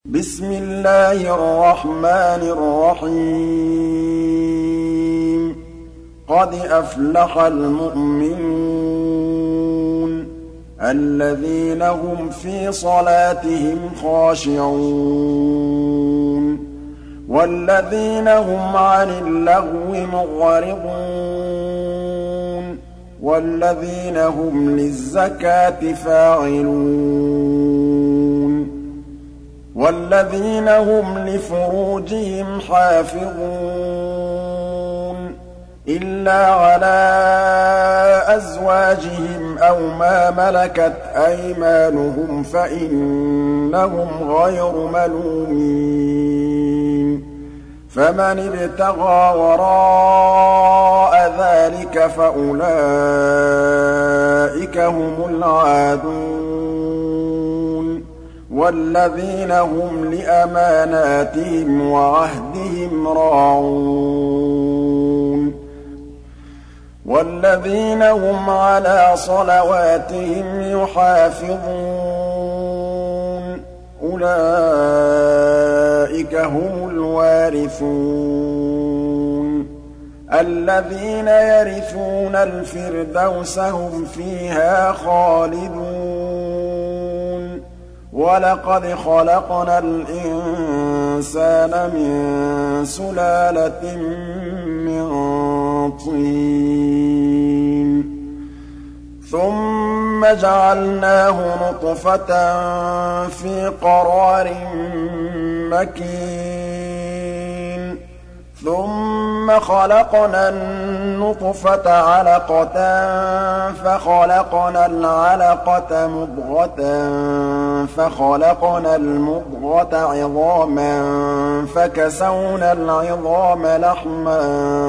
بسم الله الرحمن الرحيم قد أفلح المؤمنون الذين هم في صلاتهم خاشعون والذين هم عن اللغو معرضون والذين هم للزكاة فاعلون والذين هم لفروجهم حافظون إلا على أزواجهم أو ما ملكت أيمانهم فإنهم غير ملومين فمن ابتغى وراء ذلك فأولئك هم العادون والذين هم لأماناتهم وعهدهم راعون والذين هم على صلواتهم يحافظون أولئك هم الوارثون الذين يرثون الفردوس هم فيها خالدون ولقد خلقنا الإنسان من سلالة من طين ثم جعلناه نطفة في قرار مكين ثم خلقنا النطفة علقة فخلقنا العلقة مضغة فخلقنا المضغة عظاما فكسونا العظام لحما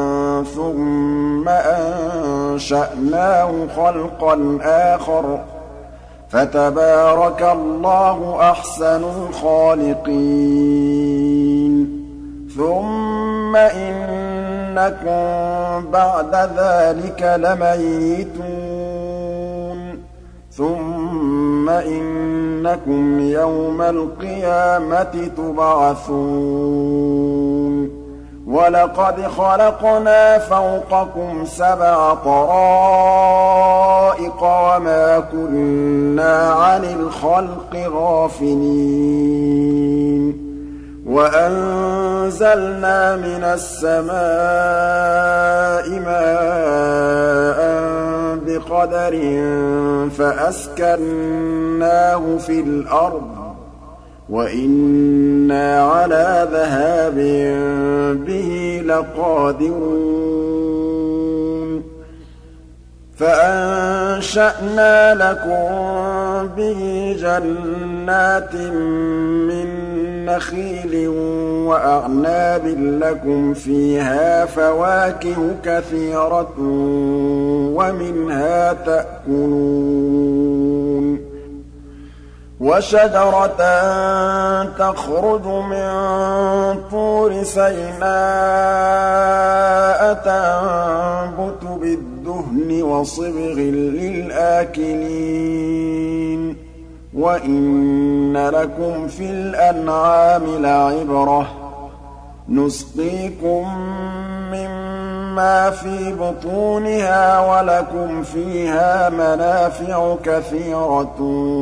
ثم أنشأناه خلقا آخر فتبارك الله أحسن الخالقين ثم إنكم بعد ذلك لميتون ثم إنكم يوم القيامة تبعثون ولقد خلقنا فوقكم 7 طرائق وما كنا عن الخلق غافلين وأنزلنا من السماء ماء بقدر فأسكناه في الأرض وإنا على ذهاب به لقادرون فأنشأنا لكم به جنات من نخيل وأعناب لكم فيها فواكه كثيرة ومنها تأكلون وشجرة تخرج من طور سيناء تنبت بالدهن وصبغ للآكلين وإن لكم في الأنعام لعبرة نسقيكم مما في بطونها ولكم فيها منافع كثيرة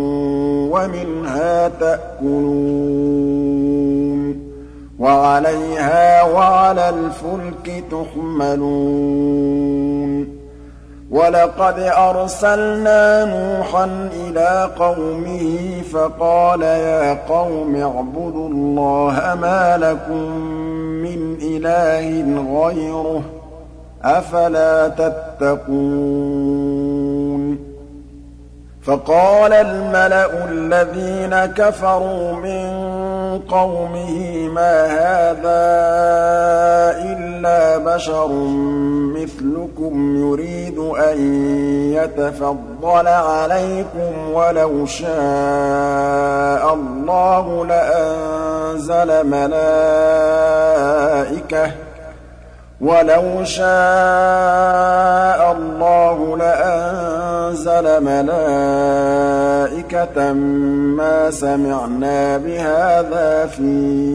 ومنها تأكلون وعليها وعلى الفلك تحملون ولقد أرسلنا نوحا إلى قومه فقال يا قوم اعبدوا الله ما لكم من إله غيره أفلا تتقون فقال الملأ الذين كفروا من قومه ما هذا إلا بشر مثلكم يريد أن يتفضل عليكم ولو شاء الله لأنزل وَلَوْ شَاءَ اللَّهُ لَأَنزَلَ مَلَائِكَةً مَّا سَمِعْنَا بِهَٰذَا فِي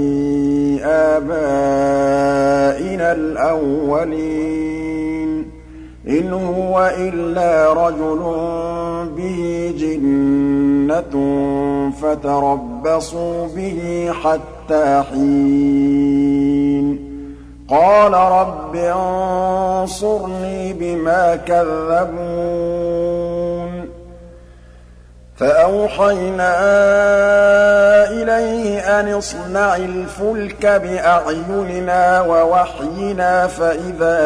آبَائِنَا الْأَوَّلِينَ إِنْ هُوَ إِلَّا رَجُلٌ بِهِ جِنَّةٌ فَتَرَبَّصُوا بِهِ حَتَّىٰ حِينٍ قَالَ رَبِّ انصُرْنِي بِمَا كَذَّبُونِ فَأَوْحَيْنَا إِلَيْهِ أَنِ اصْنَعِ الْفُلْكَ بِأَعْيُنِنَا وَوَحْيِنَا فَإِذَا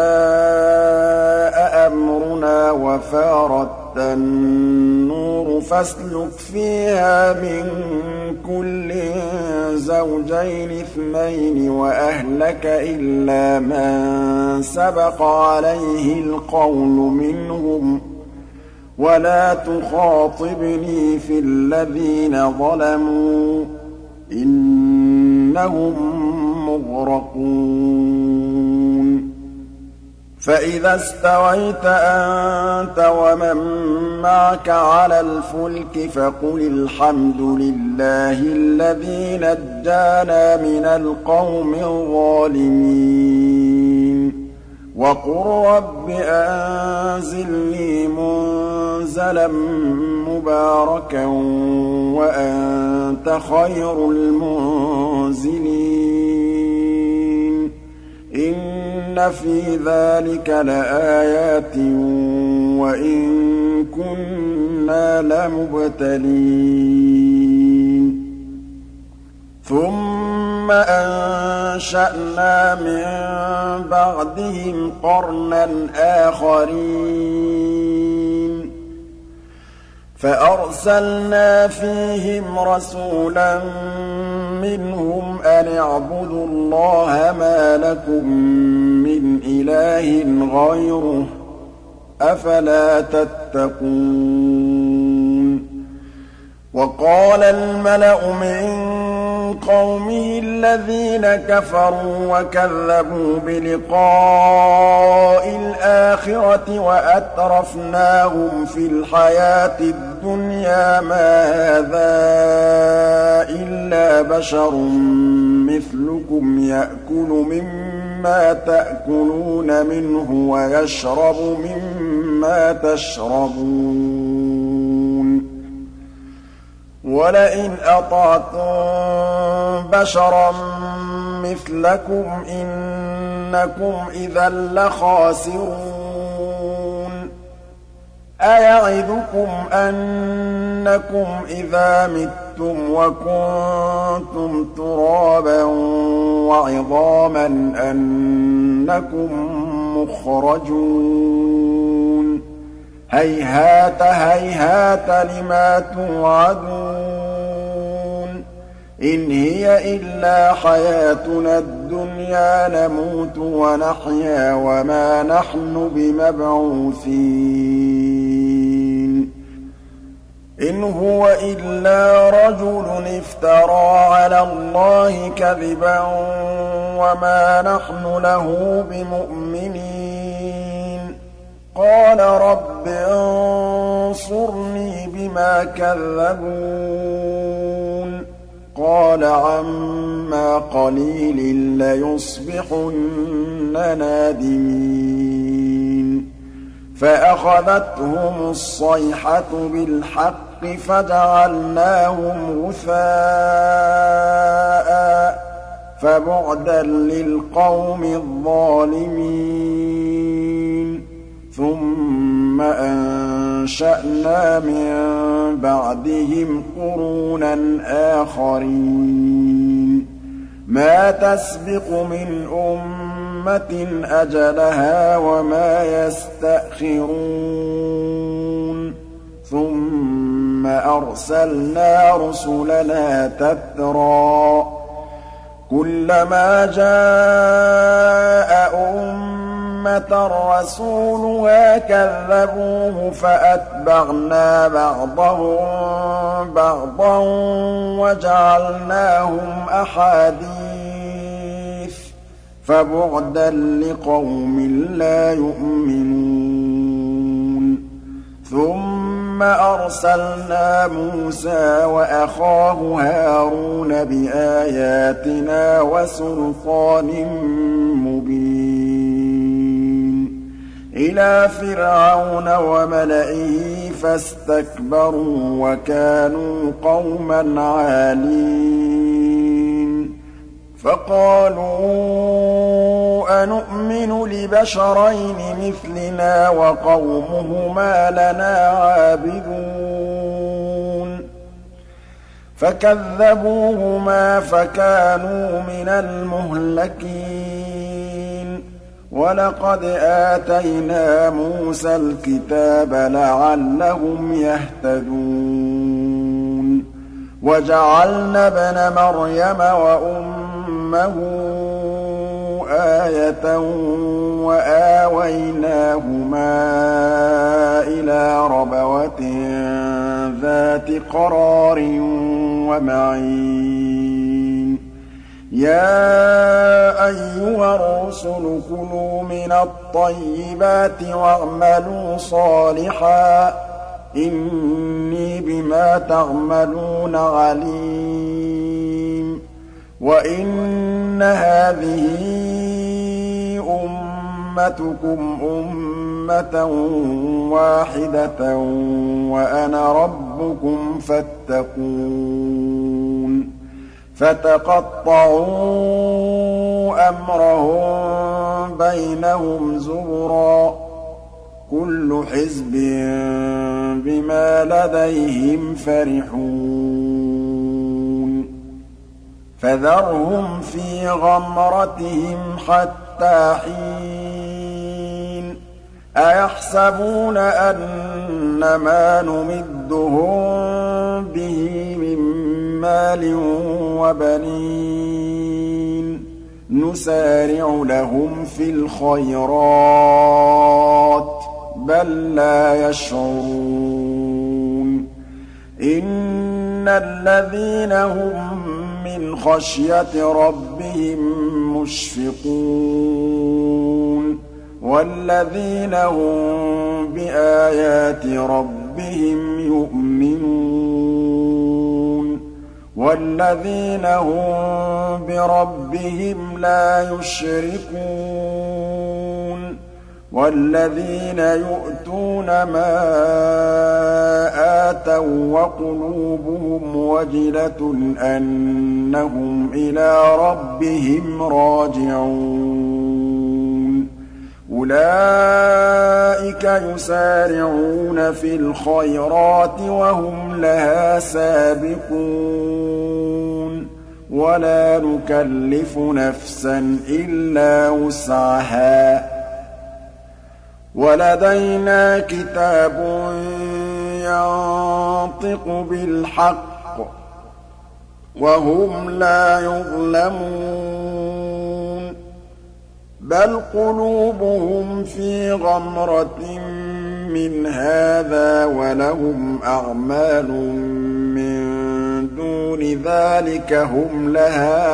جَاءَ أَمْرُنَا وَفَارَ التَّنُّورُ فَاسْلُكْ فِيهَا مِن كُلٍّ زَوْجَيْنِ اثْنَيْنِ وَأَهْلَكَ إِلَّا مَن سَبَقَ عَلَيْهِ الْقَوْلُ مِنْهُمْ ۖ وَلَا تُخَاطِبْنِي فِي الَّذِينَ ظَلَمُوا ۖ إِنَّهُم مُّغْرَقُونَ فَإِذَا اسْتَوَيْتَ أَنتَ وَمَن مَّعَكَ عَلَى الْفُلْكِ فَقُلِ الْحَمْدُ لِلَّهِ الَّذِي نَجَّانَا مِنَ الْقَوْمِ الظَّالِمِينَ وَقُل رَّبِّ أَنزِلْنِي مُنزَلًا مُّبَارَكًا وَأَنتَ خَيْرُ الْمُنزِلِينَ إِنَّ فِي ذَٰلِكَ لَآيَاتٍ وَإِن كُنَّا لَمُبْتَلِينَ ثُمَّ أَنشَأْنَا مِن بَعْدِهِمْ قَرْنًا آخَرِينَ فَأَرْسَلْنَا فِيهِمْ رَسُولًا مِّنْهُمْ أَنِ اعْبُدُوا اللَّهَ مَا لَكُم مِّنْ إِلَٰهٍ غَيْرُهُ ۖ أَفَلَا تَتَّقُونَ وَقَالَ الْمَلَأُ مِن قَوْمِهِ الَّذِينَ كَفَرُوا وَكَذَّبُوا بِلِقَاءِ الْآخِرَةِ وَأَتْرَفْنَاهُمْ فِي الْحَيَاةِ الدُّنْيَا مَا هَٰذَا إِلَّا بَشَرٌ مِّثْلُكُمْ يَأْكُلُ مِمَّا تَأْكُلُونَ مِنْهُ وَيَشْرَبُ مِمَّا تَشْرَبُونَ وَلَئِنْ أَطَعْتُم بَشَرًا مِّثْلَكُمْ إِنَّكُمْ إِذًا لَّخَاسِرُونَ أَيَعِدُكُمْ أَنَّكُمْ إِذَا مِتُّمْ وَكُنتُمْ تُرَابًا وَعِظَامًا أَنَّكُم مُّخْرَجُونَ هَيْهَاتَ هَيْهَاتَ لِمَا تُوعَدُونَ إِنْ هِيَ إِلَّا حَيَاتُنَا الدُّنْيَا نَمُوتُ وَنَحْيَا وَمَا نَحْنُ بِمَبْعُوثِينَ إِنْ هُوَ إِلَّا رَجُلٌ افْتَرَىٰ عَلَى اللَّهِ كَذِبًا وَمَا نَحْنُ لَهُ بِمُؤْمِنِينَ قَالَ رَبِّ انصُرْنِي بِمَا كَذَّبُونِ قَالَ عَمَّا قَلِيلٍ لَّيُصْبِحُنَّ نَادِمِينَ فَأَخَذَتْهُمُ الصَّيْحَةُ بِالْحَقِّ فَجَعَلْنَاهُمْ غُثَاءً فَبُعْدًا لِّلْقَوْمِ الظَّالِمِينَ ثُمَّ أَنشَأْنَا مِن بَعْدِهِمْ قُرُونًا آخَرِينَ مَا تَسْبِقُ مِنْ أُمَّةٍ أَجَلَهَا وَمَا يَسْتَأْخِرُونَ ثُمَّ أَرْسَلْنَا رُسُلَنَا تَتْرَىٰ كُلَّمَا جَاءَ أُمَّةً رَّسُولُهَا كَذَّبُوهُ فَأَتْبَعْنَا بَعْضَهُم بَعْضًا وَجَعَلْنَاهُمْ أَحَادِيثَ فَبُعْدًا لِّقَوْمٍ لَّا يُؤْمِنُونَ ثُمَّ أَرْسَلْنَا مُوسَىٰ وَأَخَاهُ هَارُونَ بِآيَاتِنَا وَسُلْطَانٍ مُّبِينٍ إِلَىٰ فِرْعَوْنَ وَمَلَئِهِ فَاسْتَكْبَرُوا وَكَانُوا قَوْمًا عَالِينَ فَقَالُوا أَنُؤْمِنُ لِبَشَرَيْنِ مِثْلِنَا وَقَوْمُهُمَا لَنَا عَابِدُونَ فَكَذَّبُوهُمَا فَكَانُوا مِنَ الْمُهْلَكِينَ وَلَقَدْ آتَيْنَا مُوسَى الْكِتَابَ لَعَلَّهُمْ يَهْتَدُونَ وَجَعَلْنَا ابْنَ مَرْيَمَ وَأُمَّهُ آيَةً وَآوَيْنَاهُمَا إِلَىٰ رَبْوَةٍ ذَاتِ قَرَارٍ وَمَعِينٍ يَا أَيُّهَا الرُّسُلُ كُلُوا مِنَ الطَّيِّبَاتِ وَاعْمَلُوا صَالِحًا إِنِّي بِمَا تَعْمَلُونَ عَلِيمٌ وَإِنَّ هَٰذِهِ أُمَّتُكُمْ أُمَّةً وَاحِدَةً وَأَنَا رَبُّكُمْ فَاتَّقُونِ فَتَقَطَّعُوا أَمْرَهُم بَيْنَهُمْ زُبُرًا ۖ كُلُّ حِزْبٍ بِمَا لَدَيْهِمْ فَرِحُونَ فَذَرْهُمْ فِي غَمْرَتِهِمْ حَتَّىٰ حِينٍ أَيَحْسَبُونَ أَنَّمَا نُمِدُّهُم بِهِ مِن مَّالٍ وَبَنِينَ نُسَارِعُ لَهُمْ فِي الْخَيْرَاتِ بَل لَّا يَشْعُرُونَ إِنَّ الَّذِينَ هُم مِّنْ خَشْيَةِ رَبِّهِم مُّشْفِقُونَ وَالَّذِينَ هُم بِآيَاتِ رَبِّهِمْ يُؤْمِنُونَ وَالَّذِينَ هُم بِرَبِّهِمْ لَا يُشْرِكُونَ وَالَّذِينَ يُؤْتُونَ مَا آتَوا وَّقُلُوبُهُمْ وَجِلَةٌ أَنَّهُمْ إِلَىٰ رَبِّهِمْ رَاجِعُونَ أُولَٰئِكَ يُسَارِعُونَ فِي الْخَيْرَاتِ وَهُمْ لَهَا سَابِقُونَ وَلَا نُكَلِّفُ نَفْسًا إِلَّا وُسْعَهَا ۖ وَلَدَيْنَا كِتَابٌ يَنطِقُ بِالْحَقِّ وَهُمْ لَا يُظْلَمُونَ بَلْ قُلُوبُهُمْ فِي غَمْرَةٍ مِّنْ هَٰذَا وَلَهُمْ أَعْمَالٌ مِّن دُونِ ذَٰلِكَ هُمْ لَهَا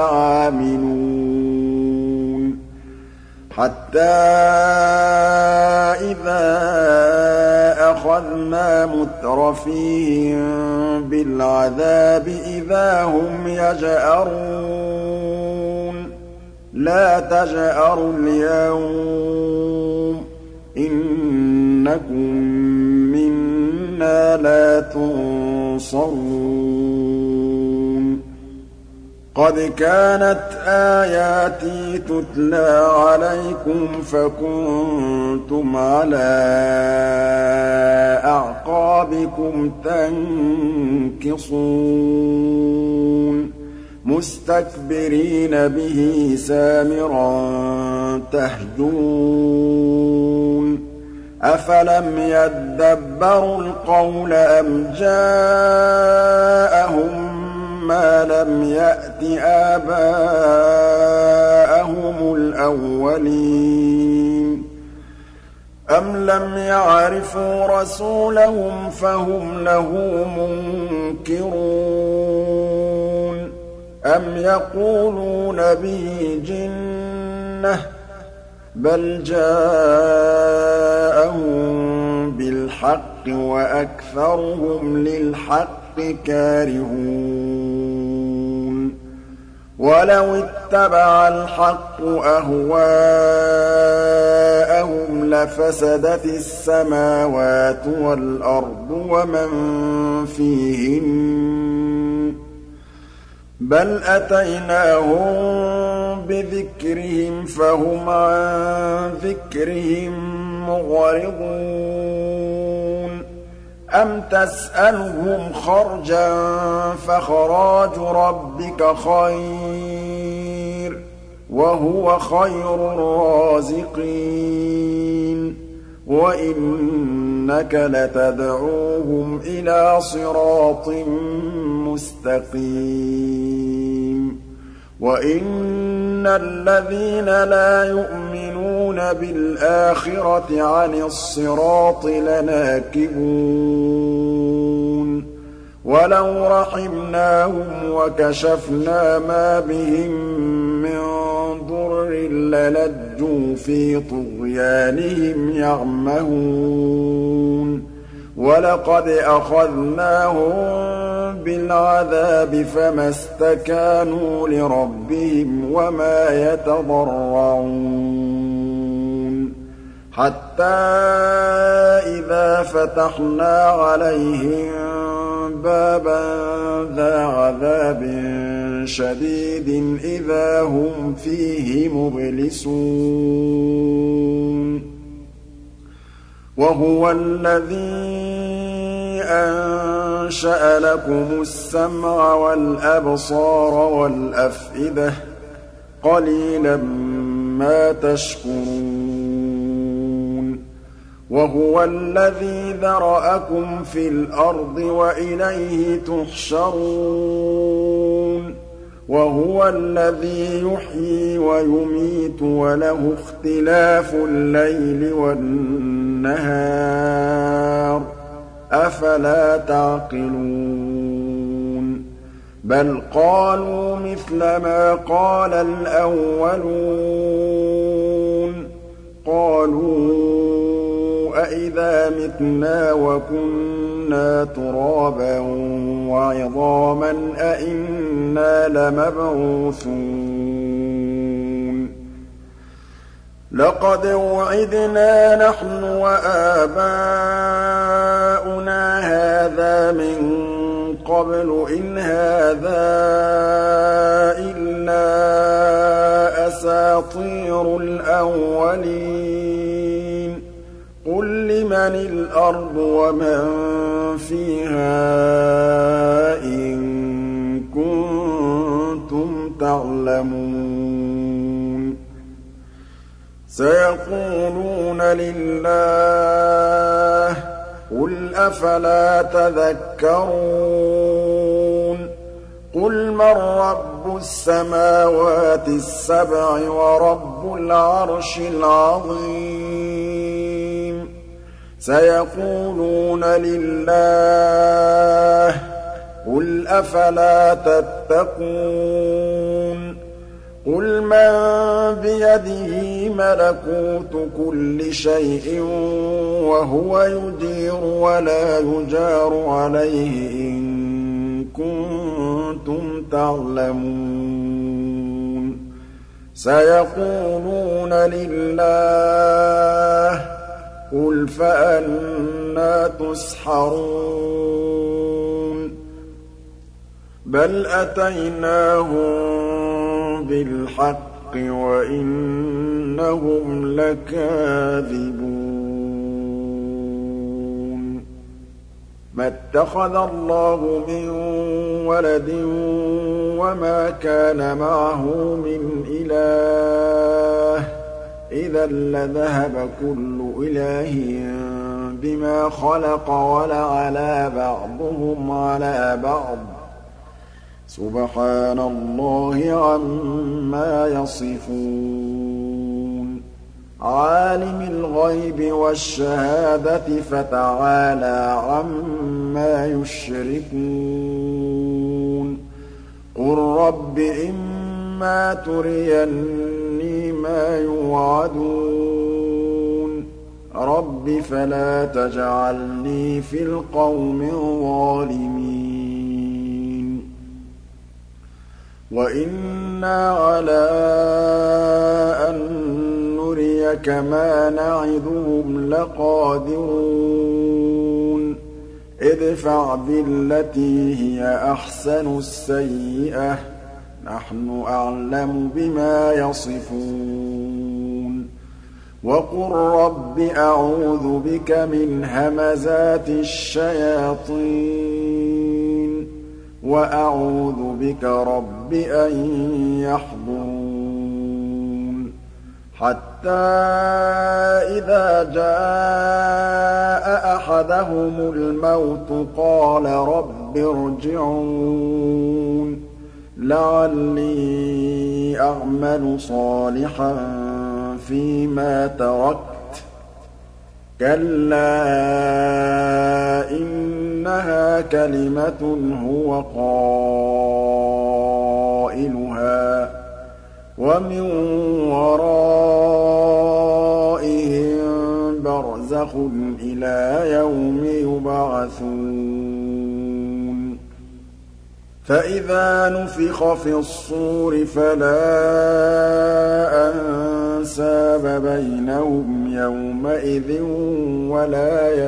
عَامِلُونَ حَتَّىٰ إِذَا أَخَذْنَا مُتْرَفِيهِم بِالْعَذَابِ إِذَا هُمْ يَجْأَرُونَ لَا تَجْأَرُوا الْيَوْمَ إِنَّكُم مِّنَّا لَا تُنصَرُونَ قَدْ كَانَتْ آيَاتِي تُتْلَىٰ عَلَيْكُمْ فَكُنتُمْ عَلَىٰ أَعْقَابِكُمْ تَنكِصُونَ مُسْتَكْبِرِينَ بِهِ سَامِرًا تَهْجُرُونَ أَفَلَمْ يَدَّبَّرُوا الْقَوْلَ أَمْ جَاءَهُم مَّا لَمْ يَأْتِ آبَاءَهُمُ الْأَوَّلِينَ أَمْ لَمْ يَعْرِفُوا رَسُولَهُمْ فَهُمْ لَهُ مُنكِرُونَ. أَمْ يَقُولُونَ بِهِ جِنَّةٌ بَلْ هُمْ قَوْمٌ يَعْدِلُونَ. يَا أَيُّهَا الرُّسُلُ كُلُوا مِنَ الطَّيِّبَاتِ وَاعْمَلُوا صَالِحًا إِنِّي بِمَا تَعْمَلُونَ عَلِيمٌ بَلْ جَاءَهُم بِالْحَقِّ وَأَكْثَرُهُمْ لِلْحَقِّ كَارِهُونَ وَلَوِ اتَّبَعَ الْحَقُّ أَهْوَاءَهُمْ لَفَسَدَتِ السَّمَاوَاتُ وَالْأَرْضُ وَمَن فِيهِنَّ ۚ بَلْ أَتَيْنَاهُم بِذِكْرِهِمْ فَهُمْ عَن ذِكْرِهِم مُّعْرِضُونَ أَمْ تَسْأَلُهُمْ خَرْجًا فَخَرَاجُ رَبِّكَ خَيْرٌ ۖ وَهُوَ خَيْرُ الرَّازِقِينَ وَإِنَّكَ لَتَدْعُوهُمْ إِلَىٰ صِرَاطٍ مُّسْتَقِيمٍ وَإِنَّ الَّذِينَ لَا يُؤْمِنُونَ بِالْآخِرَةِ عَنِ الصِّرَاطِ لَنَاكِبُونَ وَلَوْ رَحِمْنَاهُمْ وَكَشَفْنَا مَا بِهِم مِّن ضُرٍّ لَّلَجُّوا فِي طُغْيَانِهِمْ يَعْمَهُونَ وَلَقَدْ أَخَذْنَاهُم بِالْعَذَابِ فَمَا اسْتَكَانُوا لِرَبِّهِمْ وَمَا يَتَضَرَّعُونَ حَتَّىٰ إِذَا فَتَحْنَا عَلَيْهِم بَابًا ذَا عَذَابٍ شَدِيدٍ إِذَا هُمْ فِيهِ مُبْلِسُونَ وَهُوَ الَّذِي أَنشَأَ لَكُمُ السَّمْعَ وَالْأَبْصَارَ وَالْأَفْئِدَةَ ۚ قَلِيلًا مَّا تَشْكُرُونَ وَهُوَ الَّذِي ذَرَأَكُمْ فِي الْأَرْضِ وَإِلَيْهِ تُحْشَرُونَ وَهُوَ الَّذِي يُحْيِي وَيُمِيتُ وَلَهُ اخْتِلَافُ اللَّيْلِ وَالنَّهَارِ ۚ أَفَلَا تَعْقِلُونَ بَلْ قَالُوا مِثْلَ مَا قَالَ الْأَوَّلُونَ قَالُوا أَإِذَا مِتْنَا وَكُنَّا تُرَابًا وَعِظَامًا أَإِنَّا لَمَبْعُوثُونَ لَقَدْ وُعِدْنَا نَحْنُ وَآبَاؤُنَا هَٰذَا مِن قَبْلُ إِنْ هَٰذَا إِلَّا أَسَاطِيرُ الْأَوَّلِينَ قُل لِّمَنِ الْأَرْضُ وَمَن فِيهَا إِن كُنتُمْ تَعْلَمُونَ سَيَقُولُونَ لِلَّهِ قُلْ أَفَلَا تَذَكَّرُونَ قُلْ مَن رَّبُّ السَّمَاوَاتِ السَّبْعِ وَرَبُّ الْعَرْشِ الْعَظِيمِ سَيَقُولُونَ لِلَّهِ قُلْ أَفَلَا تَتَّقُونَ قُلْ مَن بِيَدِهِ مَلَكُوتُ كُلِّ شَيْءٍ وَهُوَ يُجِيرُ وَلَا يُجَارُ عَلَيْهِ إِن كُنتُمْ تَعْلَمُونَ سَيَقُولُونَ لِلَّهِ قُلْ فَأَنَّىٰ تُسْحَرُونَ بَلْ أَتَيْنَاهُم بِالْحَقِّ وَإِنَّهُمْ لَكَاذِبُونَ مَا اتَّخَذَ اللَّهُ مِن وَلَدٍ وَمَا كَانَ مَعَهُ مِنْ إِلَٰهٍ ۚ إِذًا لَّذَهَبَ كُلُّ إِلَٰهٍ بِمَا خَلَقَ وَلَعَلَا بَعْضُهُمْ عَلَىٰ بَعْضٍ ۚ سُبْحَانَ اللَّهِ عَمَّا يَصِفُونَ عَالِمِ الْغَيْبِ وَالشَّهَادَةِ فَتَعَالَىٰ عَمَّا يُشْرِكُونَ قُل رَّبِّ إِمَّا تُرِيَنِّي بِمَا يُوعَدُونَ رَبِّ فَلَا تَجْعَلْنِي فِي الْقَوْمِ الظَّالِمِينَ وَإِنَّا عَلَىٰ أَن نُّرِيَكَ مَا نَعِدُهُمْ لَقَادِرُونَ ادْفَعْ بِالَّتِي هِيَ أَحْسَنُ السَّيِّئَةَ نَحْنُ أَعْلَمُ بِمَا يَصِفُونَ وَقُل رَّبِّ أَعُوذُ بِكَ مِنْ هَمَزَاتِ الشَّيَاطِينِ وَأَعُوذُ بِكَ رَبِّ أَن يَحْضُرُونِ حَتَّىٰ إِذَا جَاءَ أَحَدَهُمُ الْمَوْتُ قَالَ رَبِّ ارْجِعُونِ لَعَلِّي أَعْمَلُ صَالِحًا فِيمَا تَرَكْتُ كَلَّا إِنَّهَا كَلِمَةٌ هُوَ قَائِلُهَا وَمِن وَرَائِهِم بَرْزَخٌ إِلَىٰ يَوْمِ يُبْعَثُونَ فَإِذَا نُفِخَ فِي الصُّورِ فَلَا أَنسَابَ بَيْنَهُمْ يَوْمَئِذٍ وَلَا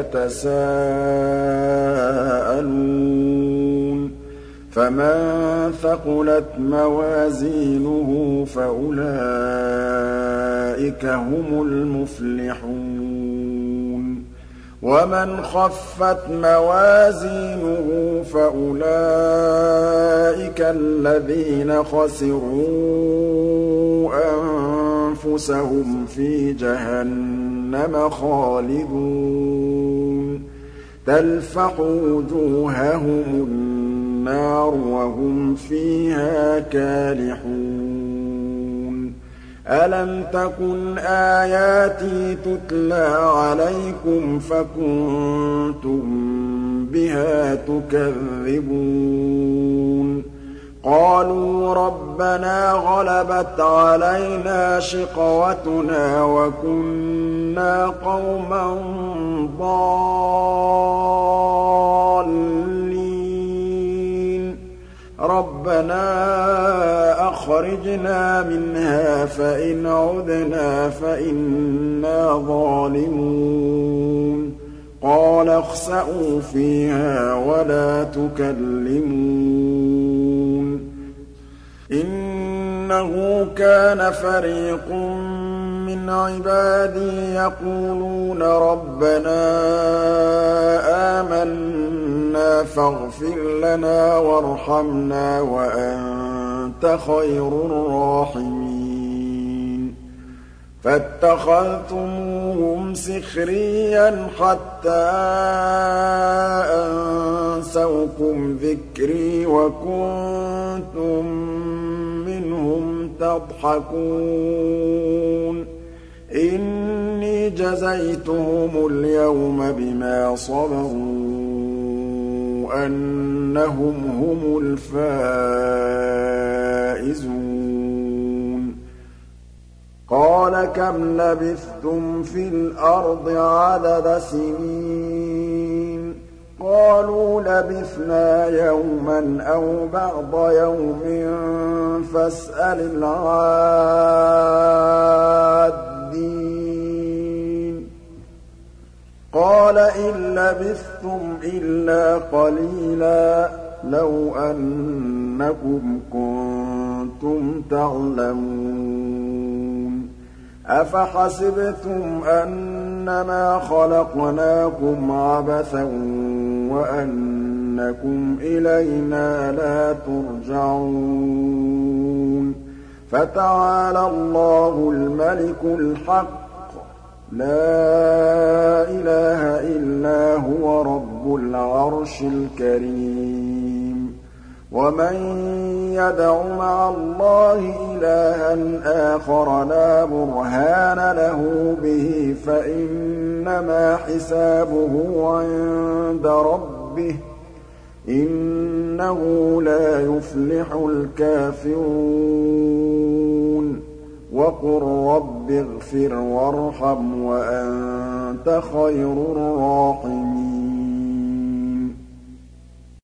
يَتَسَاءَلُونَ فَمَن ثَقُلَتْ مَوَازِينُهُ فَأُولَٰئِكَ هُمُ الْمُفْلِحُونَ وَمَنْ خَفَّتْ مَوَازِينُهُ فَأُولَٰئِكَ الَّذِينَ خَسِرُوا أَنفُسَهُمْ فِي جَهَنَّمَ خَالِدُونَ تَلْفَحُ وُجُوهَهُمُ النَّارُ وَهُمْ فِيهَا كَالِحُونَ أَلَمْ تَكُنْ آيَاتِي تُتْلَىٰ عَلَيْكُمْ فَكُنتُم بِهَا تُكَذِّبُونَ قَالُوا رَبَّنَا غَلَبَتْ عَلَيْنَا شِقْوَتُنَا وَكُنَّا قَوْمًا ضَالِّينَ رَبَّنَا أَخْرِجْنَا مِنْهَا فَإِنْ عُدْنَا فَإِنَّا ظَالِمُونَ قَالَ اخْسَئُوا فِيهَا وَلَا تُكَلِّمُونِ إِنَّهُ كَانَ فَرِيقٌ مِّنْ عِبَادِي يَقُولُونَ رَبَّنَا آمَنَّا فَاغْفِرْ لَنَا وَارْحَمْنَا وَأَنتَ خَيْرُ الرَّاحِمِينَ فَاتَّخَذْتُمُوهُمْ سِخْرِيًّا حَتَّىٰ أَنسَوْكُمْ ذِكْرِي وَكُنتُم مِّنْهُمْ تَضْحَكُونَ إِنِّي جَزَيْتُهُمُ الْيَوْمَ بِمَا صَبَرُوا أَنَّهُمْ هُمُ الْفَائِزُونَ قَالَ كَمْ لَبِثْتُمْ فِي الْأَرْضِ عَدَدَ سِنِينَ قَالُوا لَبِثْنَا يَوْمًا أَوْ بَعْضَ يَوْمٍ فَاسْأَلِ الْعَادِّينَ قَالَ إِن لَّبِثْتُمْ إِلَّا قَلِيلًا لَّوْ أَنَّكُمْ كُنتُمْ تَعْلَمُونَ أَفَحَسِبْتُمْ أَنَّمَا خَلَقْنَاكُمْ عَبَثًا وَأَنَّكُمْ إِلَيْنَا لَا تُرْجَعُونَ فَتَعَالَى اللَّهُ الْمَلِكُ الْحَقُّ لَا إِلَٰهَ إِلَّا هُوَ رَبُّ الْعَرْشِ الْكَرِيمِ وَمَن يَدْعُ مَعَ اللَّهِ إِلَٰهًا آخَرَ لَا بُرْهَانَ لَهُ بِهِ فَإِنَّمَا حِسَابُهُ عِندَ رَبِّهِ ۚ إِنَّهُ لَا يُفْلِحُ الْكَافِرُونَ وَقُل رَّبِّ اغْفِرْ وَارْحَمْ وَأَنتَ خَيْرُ الرَّاحِمِينَ